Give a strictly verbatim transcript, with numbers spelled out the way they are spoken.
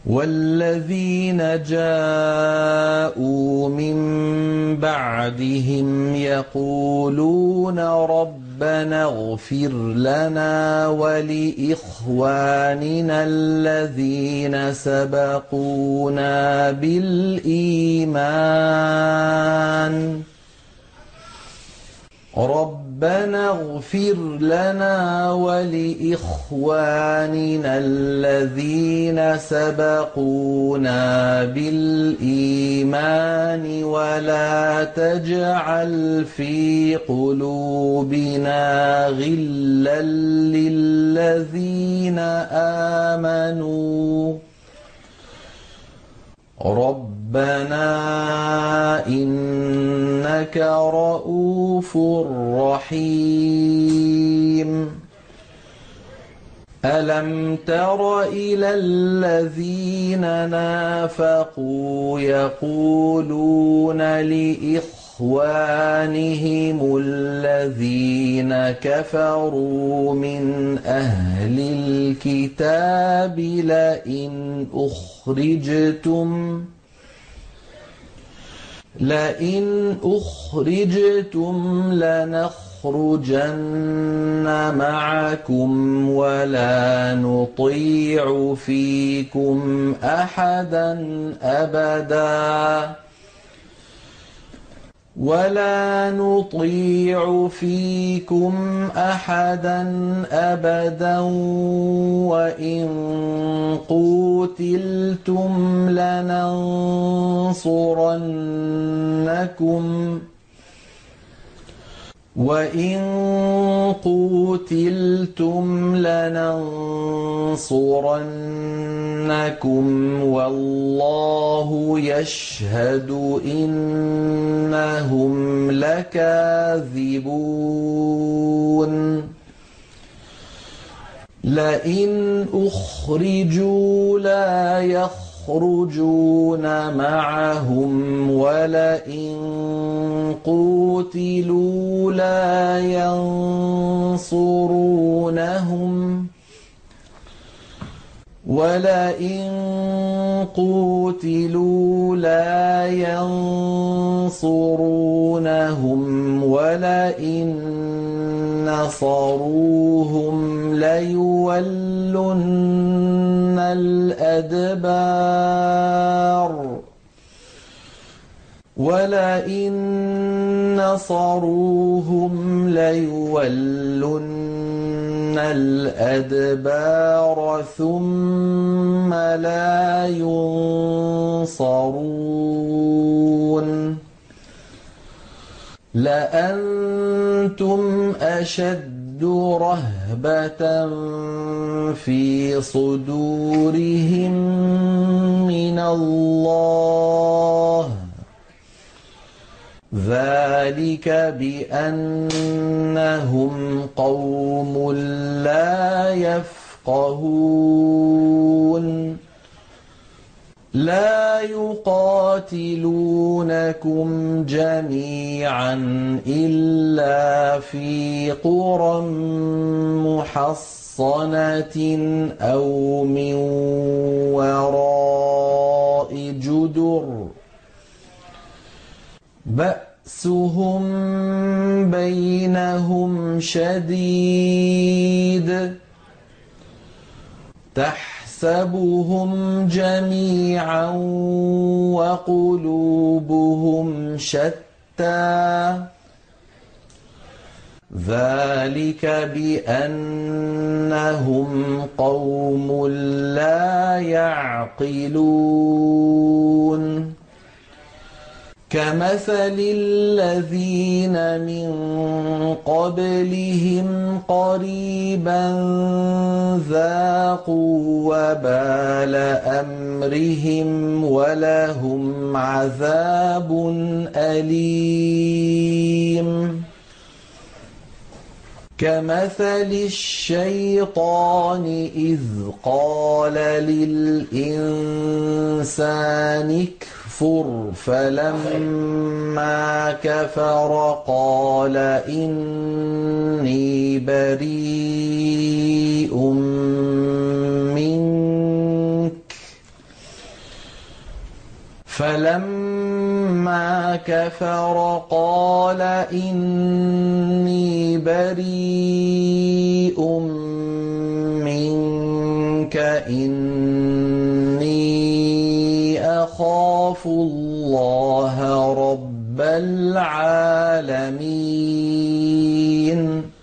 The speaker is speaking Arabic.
والذين جاءوا من بعدهم يقولون ربنا اغفر لنا ولإخواننا الذين سبقونا بالإيمان ربنا اغفر لنا ولإخواننا الذين سبقونا بالإيمان ولا تجعل في قلوبنا غلا للذين آمنوا ربنا إنك رؤوف رحيم ألم تر إلى الذين نافقوا يقولون لإخوانهم الذين كفروا من أهل الكتاب لئن أخرجتم لئن أخرجتم لنخرجن معكم ولا نطيع فيكم أحدا أبدا ولا نطيع فيكم أحدا أبدا وإن قوتلتم لننصرنكم وإن قوتلتم لننصرنكم والله يشهد إنهم لكاذبون لئن أخرجوا لا يخرجون معهم ولئن قوتلوا لا ينصرونهم ولئن قوتلوا لا ينصرونهم ولئن نصروهم ليولن الأدبار ولئن نصروهم ليولن الأدبار ثم لا ينصرون لأنتم أشد رهبة في صدورهم من الله ذلك بأنهم قوم لا يفقهون لا يقاتلونكم جميعا إلا في قرى محصنة أو من وراء جدر بأسهم بينهم شديد تحسبهم جميعا وقلوبهم شتى ذلك بأنهم قوم لا يعقلون كمثل الذين من قبلهم قريبا ذاقوا وبال أمرهم ولهم عذاب أليم كمثل الشيطان إذ قال للإنسان اكفر فلما كفر قال إني بريء منك فَلَمَّا كَفَرَ قَالَ إِنِّي بَرِيءٌ مِّنكَ إِنِّي أَخَافُ اللَّهَ رَبَّ الْعَالَمِينَ